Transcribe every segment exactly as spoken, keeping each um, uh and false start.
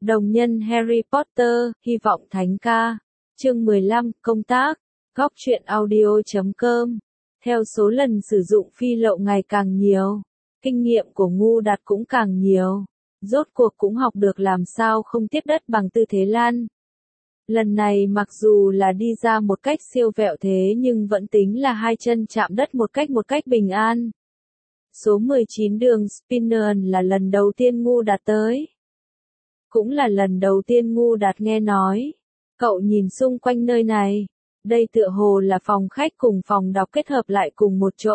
Đồng nhân Harry Potter, hy vọng thánh ca. Chương mười lăm, công tác. Góc truyện audio chấm com. Theo số lần sử dụng phi lậu ngày càng nhiều, kinh nghiệm của Ngu Đạt cũng càng nhiều. Rốt cuộc cũng học được làm sao không tiếp đất bằng tư thế lăn. Lần này mặc dù là đi ra một cách siêu vẹo thế nhưng vẫn tính là hai chân chạm đất một cách một cách bình an. Số mười chín đường Spinner là lần đầu tiên Ngu Đạt tới. Cũng là lần đầu tiên Ngu Đạt nghe nói. Cậu nhìn xung quanh nơi này. Đây tựa hồ là phòng khách cùng phòng đọc kết hợp lại cùng một chỗ.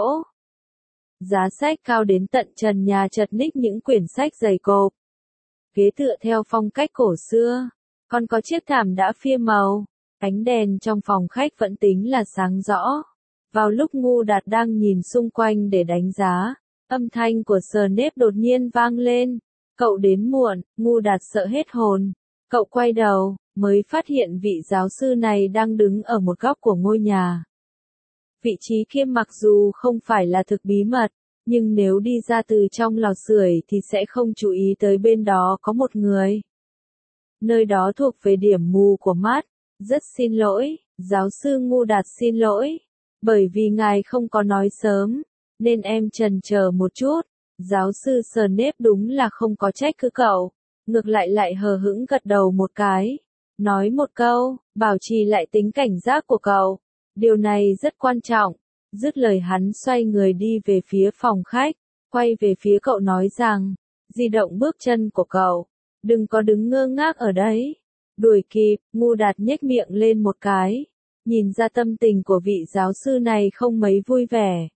Giá sách cao đến tận trần nhà chật ních những quyển sách dày cộp. Ghế tựa theo phong cách cổ xưa. Còn có chiếc thảm đã phia màu. Ánh đèn trong phòng khách vẫn tính là sáng rõ. Vào lúc Ngu Đạt đang nhìn xung quanh để đánh giá, âm thanh của Snape đột nhiên vang lên. Cậu đến muộn, Ngu Đạt sợ hết hồn. Cậu quay đầu, mới phát hiện vị giáo sư này đang đứng ở một góc của ngôi nhà. Vị trí kia mặc dù không phải là thực bí mật, nhưng nếu đi ra từ trong lò sưởi thì sẽ không chú ý tới bên đó có một người. Nơi đó thuộc về điểm mù của mắt. Rất xin lỗi, giáo sư Ngu Đạt xin lỗi. Bởi vì ngài không có nói sớm, nên em chần chờ một chút. Giáo sư Snape đúng là không có trách cứ cậu, ngược lại lại hờ hững gật đầu một cái, nói một câu, bảo trì lại tính cảnh giác của cậu. Điều này rất quan trọng. Dứt lời hắn xoay người đi về phía phòng khách, quay về phía cậu nói rằng, di động bước chân của cậu, đừng có đứng ngơ ngác ở đấy. Đuổi kịp, Ngu Đạt nhếch miệng lên một cái, nhìn ra tâm tình của vị giáo sư này không mấy vui vẻ.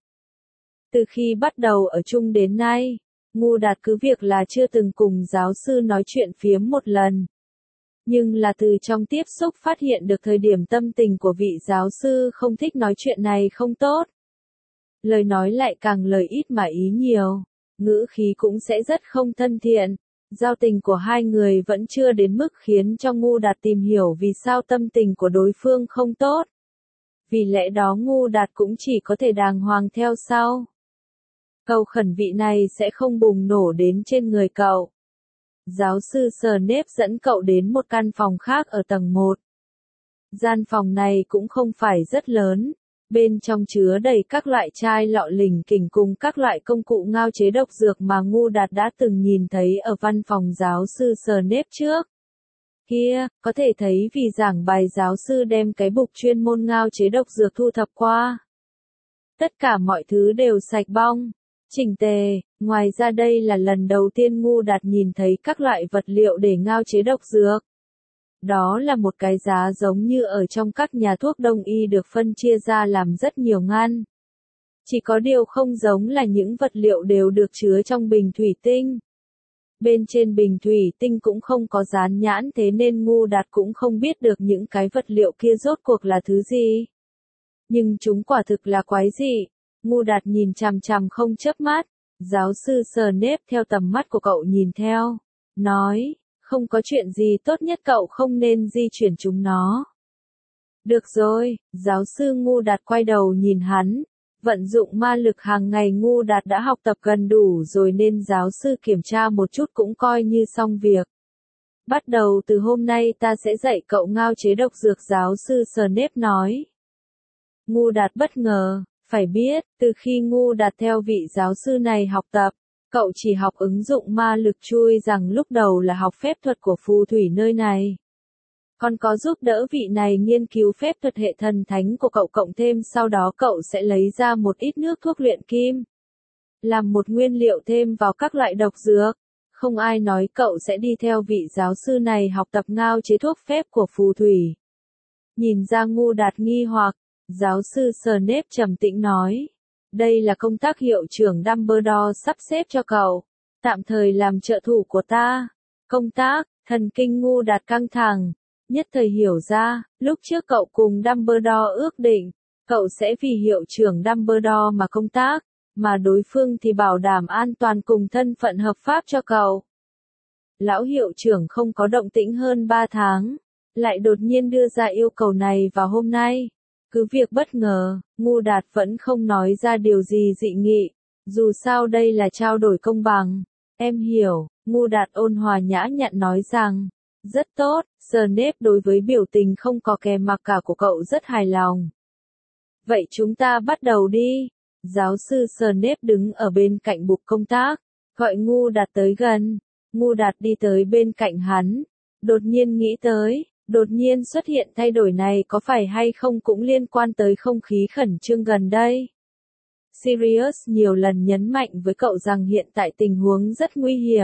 Từ khi bắt đầu ở chung đến nay, Ngu Đạt cứ việc là chưa từng cùng giáo sư nói chuyện phiếm một lần. Nhưng là từ trong tiếp xúc phát hiện được thời điểm tâm tình của vị giáo sư không thích nói chuyện này không tốt. Lời nói lại càng lời ít mà ý nhiều, ngữ khí cũng sẽ rất không thân thiện. Giao tình của hai người vẫn chưa đến mức khiến cho Ngu Đạt tìm hiểu vì sao tâm tình của đối phương không tốt. Vì lẽ đó Ngu Đạt cũng chỉ có thể đàng hoàng theo sau. Cầu khẩn vị này sẽ không bùng nổ đến trên người cậu. Giáo sư Snape dẫn cậu đến một căn phòng khác ở tầng một. Gian phòng này cũng không phải rất lớn. Bên trong chứa đầy các loại chai lọ lỉnh kỉnh cùng các loại công cụ ngao chế độc dược mà Ngu Đạt đã từng nhìn thấy ở văn phòng giáo sư Snape trước. Kia, có thể thấy vì giảng bài giáo sư đem cái bục chuyên môn ngao chế độc dược thu thập qua. Tất cả mọi thứ đều sạch bong, chỉnh tề. Ngoài ra đây là lần đầu tiên Ngu Đạt nhìn thấy các loại vật liệu để ngao chế độc dược. Đó là một cái giá giống như ở trong các nhà thuốc đông y được phân chia ra làm rất nhiều ngăn. Chỉ có điều không giống là những vật liệu đều được chứa trong bình thủy tinh. Bên trên bình thủy tinh cũng không có dán nhãn thế nên Ngu Đạt cũng không biết được những cái vật liệu kia rốt cuộc là thứ gì. Nhưng chúng quả thực là quái dị. Ngu Đạt nhìn chằm chằm không chớp mắt. Giáo sư Snape theo tầm mắt của cậu nhìn theo, nói, không có chuyện gì tốt nhất cậu không nên di chuyển chúng nó. Được rồi, giáo sư Ngu Đạt quay đầu nhìn hắn, vận dụng ma lực hàng ngày Ngu Đạt đã học tập gần đủ rồi nên giáo sư kiểm tra một chút cũng coi như xong việc. Bắt đầu từ hôm nay ta sẽ dạy cậu ngao chế độc dược, giáo sư Snape nói. Ngu Đạt bất ngờ. Phải biết, từ khi Ngu Đạt theo vị giáo sư này học tập, cậu chỉ học ứng dụng ma lực chui rằng lúc đầu là học phép thuật của phù thủy nơi này. Còn có giúp đỡ vị này nghiên cứu phép thuật hệ thần thánh của cậu, cộng thêm sau đó cậu sẽ lấy ra một ít nước thuốc luyện kim. Làm một nguyên liệu thêm vào các loại độc dược. Không ai nói cậu sẽ đi theo vị giáo sư này học tập ngao chế thuốc phép của phù thủy. Nhìn ra Ngu Đạt nghi hoặc. Giáo sư Snape trầm tĩnh nói, đây là công tác hiệu trưởng Dumbledore sắp xếp cho cậu, tạm thời làm trợ thủ của ta. Công tác, thần kinh Ngu Đạt căng thẳng, nhất thời hiểu ra, lúc trước cậu cùng Dumbledore ước định, cậu sẽ vì hiệu trưởng Dumbledore mà công tác, mà đối phương thì bảo đảm an toàn cùng thân phận hợp pháp cho cậu. Lão hiệu trưởng không có động tĩnh hơn ba tháng, lại đột nhiên đưa ra yêu cầu này vào hôm nay. Cứ việc bất ngờ, Ngu Đạt vẫn không nói ra điều gì dị nghị, dù sao đây là trao đổi công bằng. Em hiểu, Ngu Đạt ôn hòa nhã nhặn nói rằng, Rất tốt, Snape đối với biểu tình không có kè mặc cả của cậu rất hài lòng. Vậy chúng ta bắt đầu đi. Giáo sư Snape đứng ở bên cạnh bục công tác, gọi Ngu Đạt tới gần. Ngu Đạt đi tới bên cạnh hắn, đột nhiên nghĩ tới, đột nhiên xuất hiện thay đổi này có phải hay không cũng liên quan tới không khí khẩn trương gần đây. Sirius nhiều lần nhấn mạnh với cậu rằng hiện tại tình huống rất nguy hiểm.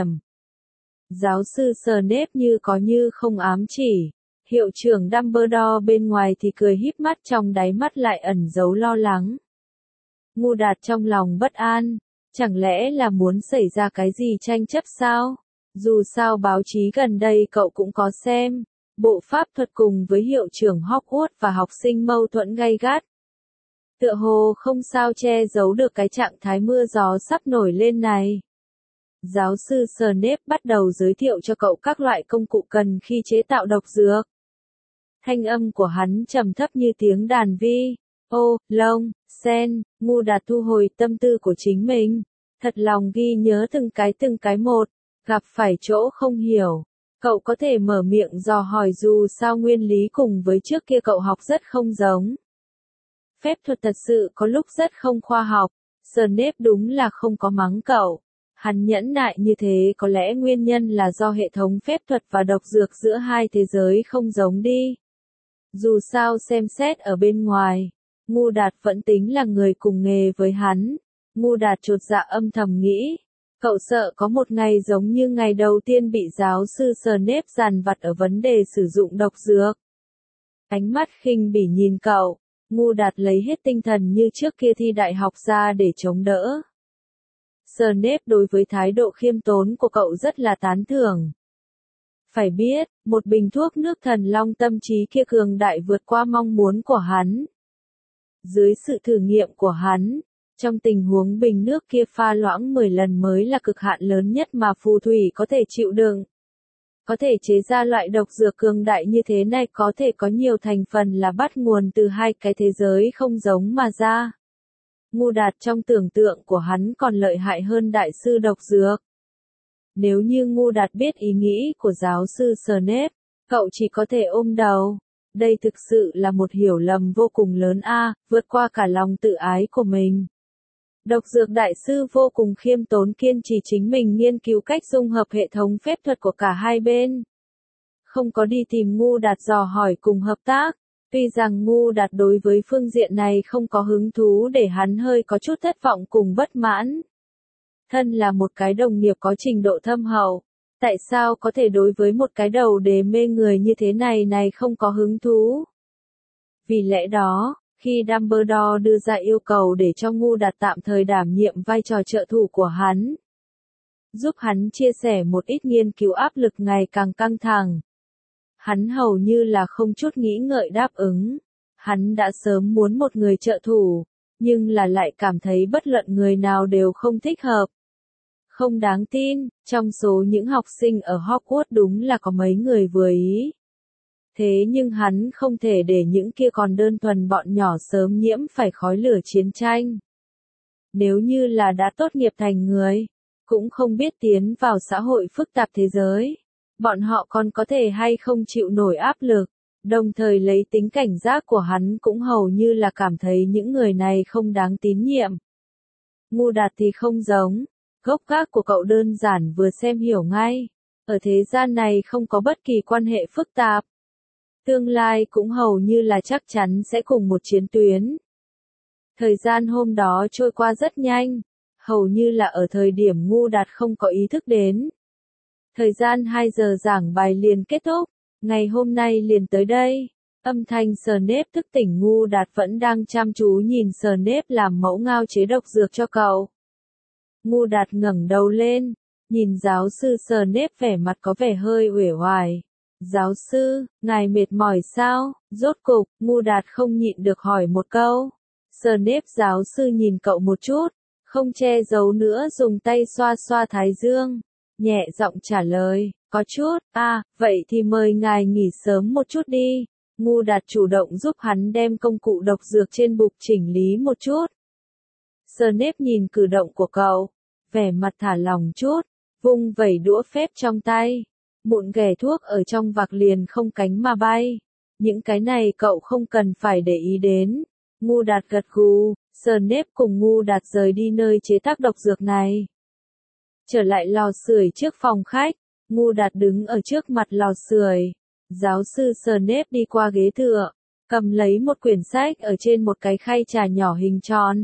Giáo sư Snape như có như không ám chỉ. Hiệu trưởng Dumbledore bên ngoài thì cười híp mắt, trong đáy mắt lại ẩn giấu lo lắng. Ngu Đạt trong lòng bất an, chẳng lẽ là muốn xảy ra cái gì tranh chấp sao? Dù sao báo chí gần đây cậu cũng có xem, bộ pháp thuật cùng với hiệu trưởng Hogwarts và học sinh mâu thuẫn gay gắt. Tựa hồ không sao che giấu được cái trạng thái mưa gió sắp nổi lên này. Giáo sư Snape bắt đầu giới thiệu cho cậu các loại công cụ cần khi chế tạo độc dược. Thanh âm của hắn trầm thấp như tiếng đàn vi, ô, lông, sen. Ngu Đạt thu hồi tâm tư của chính mình, thật lòng ghi nhớ từng cái từng cái một, gặp phải chỗ không hiểu. Cậu có thể mở miệng dò hỏi dù sao nguyên lý cùng với trước kia cậu học rất không giống. Phép thuật thật sự có lúc rất không khoa học, Snape đúng là không có mắng cậu. Hắn nhẫn nại như thế có lẽ nguyên nhân là do hệ thống phép thuật và độc dược giữa hai thế giới không giống đi. Dù sao xem xét ở bên ngoài, Ngu Đạt vẫn tính là người cùng nghề với hắn. Ngu Đạt chột dạ âm thầm nghĩ, cậu sợ có một ngày giống như ngày đầu tiên bị giáo sư Snape dằn vặt ở vấn đề sử dụng độc dược. Ánh mắt khinh bỉ nhìn cậu, Ngu Đạt lấy hết tinh thần như trước kia thi đại học ra để chống đỡ. Snape đối với thái độ khiêm tốn của cậu rất là tán thưởng. Phải biết, một bình thuốc nước thần long tâm trí kia cường đại vượt qua mong muốn của hắn. Dưới sự thử nghiệm của hắn, trong tình huống bình nước kia pha loãng mười lần mới là cực hạn lớn nhất mà phù thủy có thể chịu đựng. Có thể chế ra loại độc dược cường đại như thế này có thể có nhiều thành phần là bắt nguồn từ hai cái thế giới không giống mà ra. Ngu Đạt trong tưởng tượng của hắn còn lợi hại hơn đại sư độc dược. Nếu như Ngu Đạt biết ý nghĩ của giáo sư Snape, cậu chỉ có thể ôm đầu. Đây thực sự là một hiểu lầm vô cùng lớn a, vượt qua cả lòng tự ái của mình. Độc dược đại sư vô cùng khiêm tốn kiên trì chính mình nghiên cứu cách dung hợp hệ thống phép thuật của cả hai bên. Không có đi tìm Ngu Đạt dò hỏi cùng hợp tác. Tuy rằng Ngu Đạt đối với phương diện này không có hứng thú để hắn hơi có chút thất vọng cùng bất mãn. Thân là một cái đồng nghiệp có trình độ thâm hậu, tại sao có thể đối với một cái đầu đề mê người như thế này này không có hứng thú? Vì lẽ đó, khi Dumbledore đưa ra yêu cầu để cho Ngu Đạt tạm thời đảm nhiệm vai trò trợ thủ của hắn, giúp hắn chia sẻ một ít nghiên cứu áp lực ngày càng căng thẳng, hắn hầu như là không chút nghĩ ngợi đáp ứng. Hắn đã sớm muốn một người trợ thủ, nhưng là lại cảm thấy bất luận người nào đều không thích hợp. Không đáng tin, trong số những học sinh ở Hogwarts đúng là có mấy người vừa ý. Thế nhưng hắn không thể để những kia còn đơn thuần bọn nhỏ sớm nhiễm phải khói lửa chiến tranh. Nếu như là đã tốt nghiệp thành người, cũng không biết tiến vào xã hội phức tạp thế giới, bọn họ còn có thể hay không chịu nổi áp lực, đồng thời lấy tính cảnh giác của hắn cũng hầu như là cảm thấy những người này không đáng tín nhiệm. Ngu Đạt thì không giống, gốc gác của cậu đơn giản vừa xem hiểu ngay, ở thế gian này không có bất kỳ quan hệ phức tạp. Tương lai cũng hầu như là chắc chắn sẽ cùng một chiến tuyến. Thời gian hôm đó trôi qua rất nhanh, hầu như là ở thời điểm Ngu Đạt không có ý thức đến. Thời gian hai giờ giảng bài liền kết thúc, ngày hôm nay liền tới đây. Âm thanh Snape thức tỉnh Ngu Đạt vẫn đang chăm chú nhìn Snape làm mẫu ngao chế độc dược cho cậu. Ngu Đạt ngẩng đầu lên, nhìn giáo sư Snape vẻ mặt có vẻ hơi uể oải. Giáo sư, ngài mệt mỏi sao? Rốt cục, Ngu Đạt không nhịn được hỏi một câu. Snape giáo sư nhìn cậu một chút, không che giấu nữa dùng tay xoa xoa thái dương, nhẹ giọng trả lời, có chút, à, vậy thì mời ngài nghỉ sớm một chút đi. Ngu Đạt chủ động giúp hắn đem công cụ độc dược trên bục chỉnh lý một chút. Snape nhìn cử động của cậu, vẻ mặt thả lỏng chút, vung vẩy đũa phép trong tay. Mụn ghẻ thuốc ở trong vạc liền không cánh mà bay. Những cái này cậu không cần phải để ý đến. Ngu Đạt gật gù, Snape cùng Ngu Đạt rời đi nơi chế tác độc dược này. Trở lại lò sưởi trước phòng khách, Ngu Đạt đứng ở trước mặt lò sưởi. Giáo sư Snape đi qua ghế tựa, cầm lấy một quyển sách ở trên một cái khay trà nhỏ hình tròn.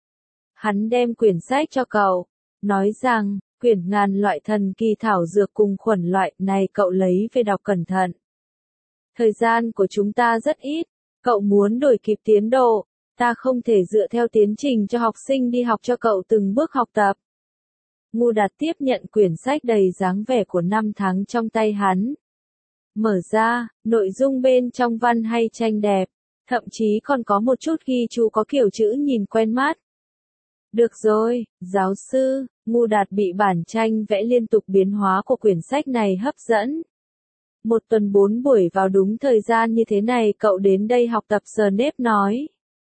Hắn đem quyển sách cho cậu, nói rằng, quyển ngàn loại thần kỳ thảo dược cùng khuẩn loại này cậu lấy về đọc cẩn thận. Thời gian của chúng ta rất ít, cậu muốn đổi kịp tiến độ, ta không thể dựa theo tiến trình cho học sinh đi học cho cậu từng bước học tập. Ngu Đạt tiếp nhận quyển sách đầy dáng vẻ của năm tháng trong tay hắn. Mở ra, nội dung bên trong văn hay tranh đẹp, thậm chí còn có một chút ghi chú có kiểu chữ nhìn quen mắt. Được rồi, giáo sư, Ngu Đạt bị bản tranh vẽ liên tục biến hóa của quyển sách này hấp dẫn. Một tuần bốn buổi vào đúng thời gian như thế này cậu đến đây học tập, Snape nói.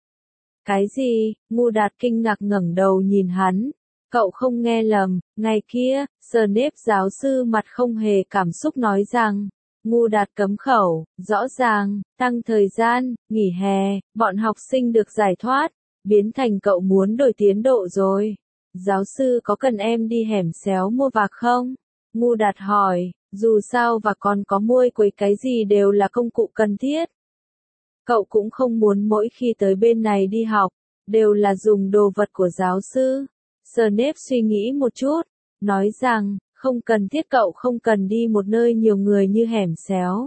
Cái gì? Ngu Đạt kinh ngạc ngẩng đầu nhìn hắn. Cậu không nghe lầm, ngày kia, Snape giáo sư mặt không hề cảm xúc nói rằng, Ngu Đạt cấm khẩu, rõ ràng, tăng thời gian, nghỉ hè, bọn học sinh được giải thoát, biến thành cậu muốn đổi tiến độ rồi. Giáo sư có cần em đi hẻm xéo mua vạc không? Ngu Đạt hỏi, dù sao và còn có muôi quấy cái gì đều là công cụ cần thiết. Cậu cũng không muốn mỗi khi tới bên này đi học, đều là dùng đồ vật của giáo sư. Snape suy nghĩ một chút, nói rằng, không cần thiết, cậu không cần đi một nơi nhiều người như hẻm xéo.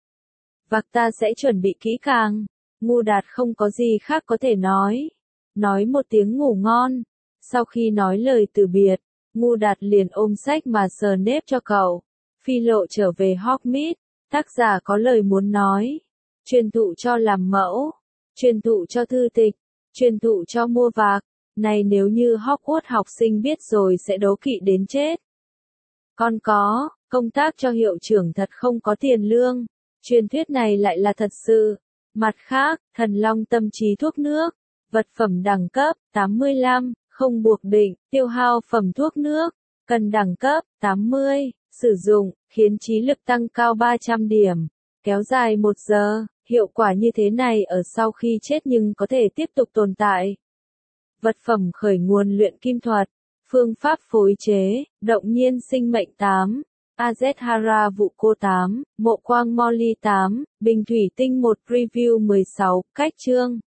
Vạc ta sẽ chuẩn bị kỹ càng. Ngu Đạt không có gì khác có thể nói. Nói một tiếng ngủ ngon. Sau khi nói lời từ biệt, Ngu Đạt liền ôm sách mà Snape cho cậu. Phi lộ trở về Hogsmeade, tác giả có lời muốn nói. Truyền thụ cho làm mẫu, truyền thụ cho thư tịch, truyền thụ cho mua vạc. Này nếu như Hogwarts học sinh biết rồi sẽ đố kỵ đến chết. Còn có, công tác cho hiệu trưởng thật không có tiền lương. Truyền thuyết này lại là thật sự. Mặt khác, thần long tâm trí thuốc nước, vật phẩm đẳng cấp, tám mươi lăm, không buộc định, tiêu hao phẩm thuốc nước, cần đẳng cấp, tám mươi, sử dụng, khiến trí lực tăng cao ba trăm điểm, kéo dài một giờ, hiệu quả như thế này ở sau khi chết nhưng có thể tiếp tục tồn tại. Vật phẩm khởi nguồn luyện kim thuật, phương pháp phối chế, động nhiên sinh mệnh tám, Azethara vụ cô tám, mộ quang Molly tám, bình thủy tinh một review mười sáu, cách chương.